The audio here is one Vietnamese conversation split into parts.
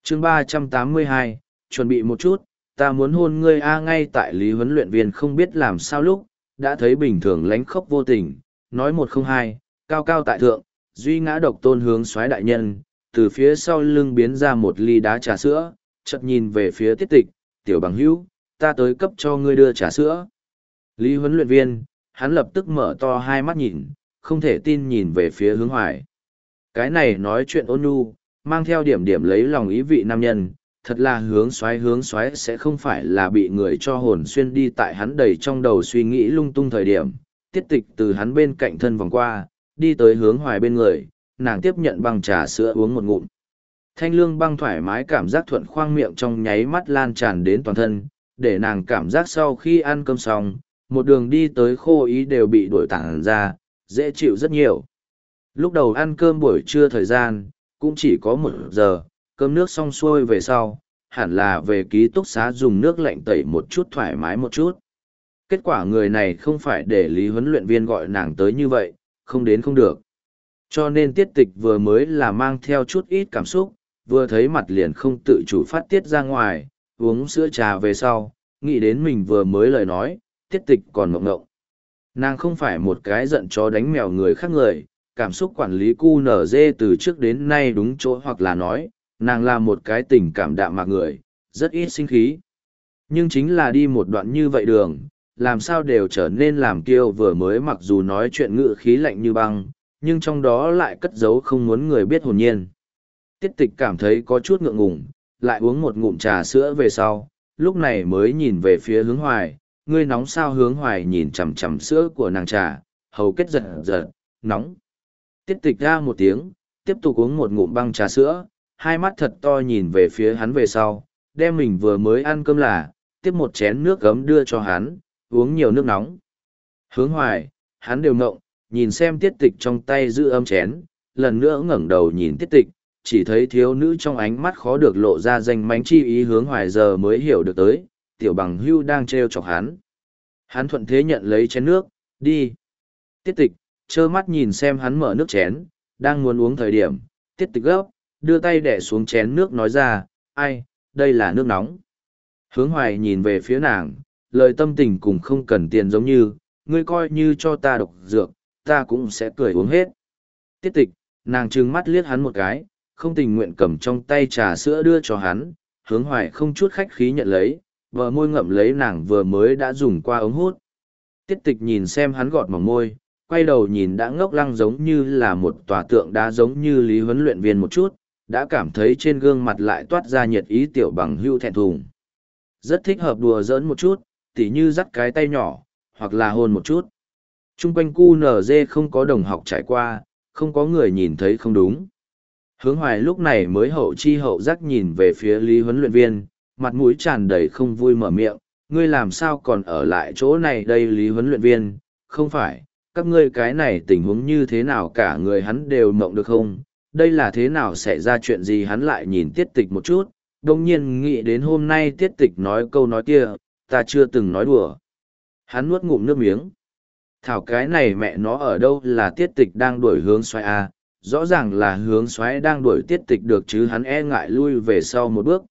chương 382, chuẩn bị một chút, ta muốn hôn ngươi ngay tại Lý huấn luyện viên không biết làm sao lúc, đã thấy bình thường lánh khóc vô tình, nói một không hai, cao cao tại thượng, duy ngã độc tôn hướng soái đại nhân, từ phía sau lưng biến ra một ly đá trà sữa, chợt nhìn về phía Tiết Tịch, tiểu bằng hữu, ta tới cấp cho ngươi đưa trà sữa. Lý huấn luyện viên, hắn lập tức mở to hai mắt nhìn, không thể tin nhìn về phía Hướng Hoài. Cái này nói chuyện ôn nhu, mang theo điểm điểm lấy lòng ý vị nam nhân, thật là hướng xoáy sẽ không phải là bị người cho hồn xuyên đi tại hắn đầy trong đầu suy nghĩ lung tung thời điểm. Tiết Tịch từ hắn bên cạnh thân vòng qua, đi tới Hướng Hoài bên người, nàng tiếp nhận băng trà sữa uống một ngụm. Thanh lương băng thoải mái cảm giác thuận khoang miệng trong nháy mắt lan tràn đến toàn thân, để nàng cảm giác sau khi ăn cơm xong, một đường đi tới khô ý đều bị đuổi tản ra, dễ chịu rất nhiều. Lúc đầu ăn cơm buổi trưa thời gian, cũng chỉ có 1 giờ, cơm nước xong xuôi về sau, hẳn là về ký túc xá dùng nước lạnh tẩy một chút thoải mái một chút. Kết quả người này không phải để Lý huấn luyện viên gọi nàng tới như vậy, không đến không được. Cho nên Tiết Tịch vừa mới là mang theo chút ít cảm xúc, vừa thấy mặt liền không tự chủ phát tiết ra ngoài, uống sữa trà về sau, nghĩ đến mình vừa mới lời nói, Tiết Tịch còn mộng ngộng. Nàng không phải một cái giận chó đánh mèo người khác người, cảm xúc quản lý QNZ từ trước đến nay đúng chỗ hoặc là nói, nàng là một cái tình cảm đạm mạc người, rất ít sinh khí. Nhưng chính là đi một đoạn như vậy đường, làm sao đều trở nên làm kiêu vừa mới mặc dù nói chuyện ngữ khí lạnh như băng, nhưng trong đó lại cất giấu không muốn người biết hồn nhiên. Tiết Tịch cảm thấy có chút ngượng ngùng, lại uống một ngụm trà sữa về sau, lúc này mới nhìn về phía Hướng Hoài, ngươi nóng sao? Hướng Hoài nhìn chằm chằm sữa của nàng trà, hầu kết giật giật, nóng. Tiết Tịch ra một tiếng, tiếp tục uống một ngụm băng trà sữa, hai mắt thật to nhìn về phía hắn về sau, đem mình vừa mới ăn cơm tiếp một chén nước gấm đưa cho hắn, uống nhiều nước nóng. Hướng Hoài, hắn đều ngộng, nhìn xem Tiết Tịch trong tay giữ ấm chén, lần nữa ngẩng đầu nhìn Tiết Tịch, chỉ thấy thiếu nữ trong ánh mắt khó được lộ ra danh mánh chi ý. Hướng Hoài giờ mới hiểu được tới, tiểu bằng hưu đang trêu chọc hắn. Hắn thuận thế nhận lấy chén nước, đi. Tiết Tịch, trơ mắt nhìn xem hắn mở nước chén, đang muốn uống thời điểm, Tiết Tịch gấp, đưa tay đẻ xuống chén nước nói ra, ai, đây là nước nóng. Hướng Hoài nhìn về phía nàng, lời tâm tình cùng không cần tiền giống như, ngươi coi như cho ta độc dược, ta cũng sẽ cười uống hết. Tiết Tịch, nàng trừng mắt liếc hắn một cái, không tình nguyện cầm trong tay trà sữa đưa cho hắn, Hướng Hoài không chút khách khí nhận lấy, vợ môi ngậm lấy nàng vừa mới đã dùng qua ống hút. Tiết Tịch nhìn xem hắn gọt mỏng môi, quay đầu nhìn đã ngốc lăng giống như là một tòa tượng đá giống như Lý huấn luyện viên một chút, đã cảm thấy trên gương mặt lại toát ra nhiệt ý tiểu bằng hưu thẹn thùng. Rất thích hợp đùa giỡn một chút, tỉ như dắt cái tay nhỏ, hoặc là hôn một chút. Trung quanh QNZ không có đồng học trải qua, không có người nhìn thấy không đúng. Hướng Hoài lúc này mới hậu chi hậu giác nhìn về phía Lý huấn luyện viên, mặt mũi tràn đầy không vui mở miệng, ngươi làm sao còn ở lại chỗ này đây? Lý huấn luyện viên, không phải, các ngươi cái này tình huống như thế nào cả người hắn đều mộng được không? Đây là thế nào xảy ra chuyện gì? Hắn lại nhìn Tiết Tịch một chút, đồng nhiên nghĩ đến hôm nay Tiết Tịch nói câu nói kia, ta chưa từng nói đùa. Hắn nuốt ngụm nước miếng. Thảo cái này mẹ nó ở đâu là Tiết Tịch đang đuổi Hướng Soái à? Rõ ràng là Hướng Soái đang đuổi Tiết Tịch được chứ. Hắn e ngại lui về sau một bước,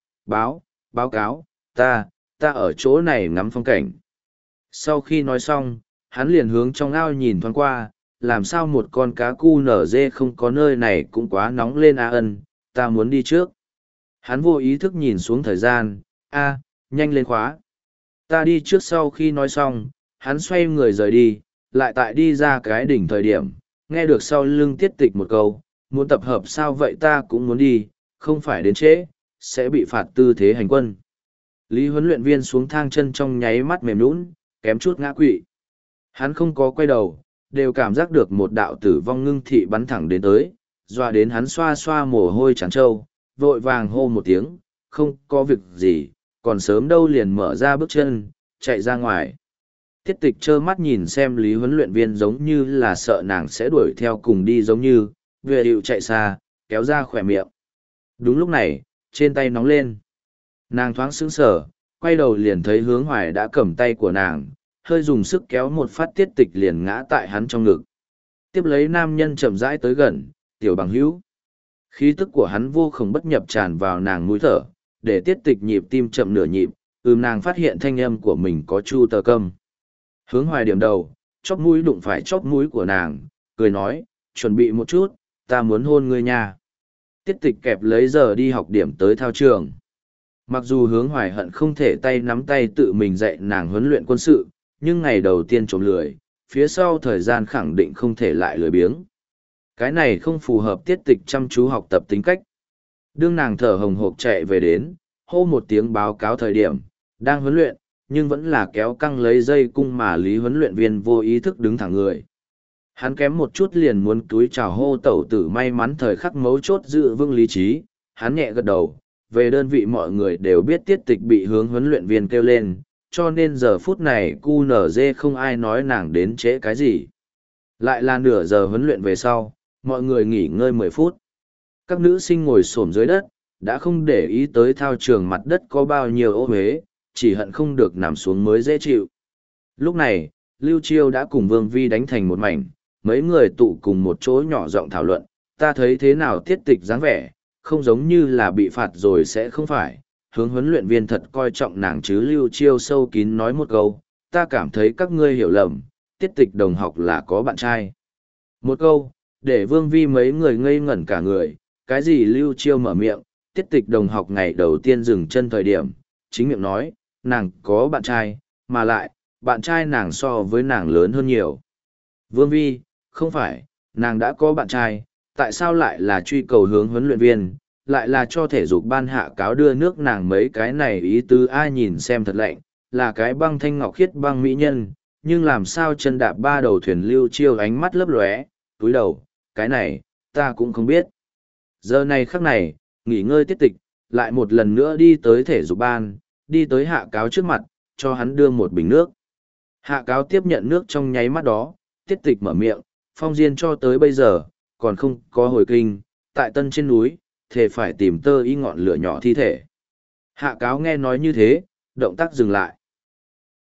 báo cáo, ta ở chỗ này ngắm phong cảnh. Sau khi nói xong, hắn liền hướng trong ao nhìn thoáng qua, làm sao một con cá cu nở dê không có nơi này cũng quá nóng lên ân, ta muốn đi trước. Hắn vô ý thức nhìn xuống thời gian, nhanh lên khóa. Ta đi trước. Sau khi nói xong, hắn xoay người rời đi, lại tại đi ra cái đỉnh thời điểm, nghe được sau lưng Tiết Tịch một câu, muốn tập hợp sao vậy? Ta cũng muốn đi, không phải đến trễ, sẽ bị phạt tư thế hành quân. Lý huấn luyện viên xuống thang chân trong nháy mắt mềm nhũn, kém chút ngã quỵ. Hắn không có quay đầu, đều cảm giác được một đạo tử vong ngưng thị bắn thẳng đến tới, dọa đến hắn xoa xoa mồ hôi trán trâu, vội vàng hô một tiếng, không có việc gì, còn sớm đâu, liền mở ra bước chân, chạy ra ngoài. Tiết Tịch trơ mắt nhìn xem Lý huấn luyện viên giống như là sợ nàng sẽ đuổi theo cùng đi giống như, vừa hiệu chạy xa, kéo ra khỏe miệng. Đúng lúc này, trên tay nóng lên. Nàng thoáng sững sờ, quay đầu liền thấy Hướng Hoài đã cầm tay của nàng, hơi dùng sức kéo một phát Tiết Tịch liền ngã tại hắn trong ngực. Tiếp lấy nam nhân chậm rãi tới gần, tiểu bằng hữu. Khí tức của hắn vô cùng bất nhập tràn vào nàng mũi thở, để tiết tịch nhịp tim chậm nửa nhịp, nàng phát hiện thanh âm của mình có chu tờ câm. Hướng hoài điểm đầu, chóp mũi đụng phải chóp mũi của nàng, cười nói, chuẩn bị một chút, ta muốn hôn ngươi nha. Tiết tịch kẹp lấy giờ đi học điểm tới thao trường. Mặc dù hướng hoài hận không thể tay nắm tay tự mình dạy nàng huấn luyện quân sự, nhưng ngày đầu tiên trộm lười, phía sau thời gian khẳng định không thể lại lười biếng. Cái này không phù hợp tiết tịch chăm chú học tập tính cách. Đương nàng thở hồng hộc chạy về đến, hô một tiếng báo cáo thời điểm, đang huấn luyện, nhưng vẫn là kéo căng lấy dây cung mà lý huấn luyện viên vô ý thức đứng thẳng người. Hắn kém một chút liền muốn túi chào hô tẩu tử may mắn thời khắc mấu chốt giữ vững lý trí, hắn nhẹ gật đầu, về đơn vị mọi người đều biết tiết tịch bị hướng huấn luyện viên kêu lên, cho nên giờ phút này QNZ không ai nói nàng đến trễ cái gì. Lại là nửa giờ huấn luyện về sau, mọi người nghỉ ngơi 10 phút. Các nữ sinh ngồi xổm dưới đất, đã không để ý tới thao trường mặt đất có bao nhiêu ô huế, chỉ hận không được nằm xuống mới dễ chịu. Lúc này, Lưu Chiêu đã cùng Vương Vi đánh thành một mảnh, mấy người tụ cùng một chỗ nhỏ giọng thảo luận, ta thấy thế nào tiết tịch dáng vẻ, không giống như là bị phạt rồi sẽ không phải. Hướng huấn luyện viên thật coi trọng nàng chứ. Lưu Chiêu sâu kín nói một câu, ta cảm thấy các ngươi hiểu lầm, tiết tịch đồng học là có bạn trai. Một câu, để Vương Vi mấy người ngây ngẩn cả người, cái gì Lưu Chiêu mở miệng, tiết tịch đồng học ngày đầu tiên dừng chân thời điểm, chính miệng nói, nàng có bạn trai, mà lại, bạn trai nàng so với nàng lớn hơn nhiều. Vương Vi, không phải, nàng đã có bạn trai, tại sao lại là truy cầu hướng huấn luyện viên, lại là cho thể dục ban hạ cáo đưa nước nàng mấy cái này ý tứ ai nhìn xem thật lạnh, là cái băng thanh ngọc khiết băng mỹ nhân, nhưng làm sao chân đạp ba đầu thuyền. Lưu Chiêu ánh mắt lấp lóe, túi đầu, cái này, ta cũng không biết. Giờ này khắc này, nghỉ ngơi tiết tịch, lại một lần nữa đi tới thể dục ban, đi tới hạ cáo trước mặt, cho hắn đưa một bình nước. Hạ cáo tiếp nhận nước trong nháy mắt đó, tiết tịch mở miệng, Phong Diên cho tới bây giờ, còn không có hồi kinh, tại tân trên núi, thề phải tìm tơ y ngọn lửa nhỏ thi thể. Hạ cáo nghe nói như thế, động tác dừng lại.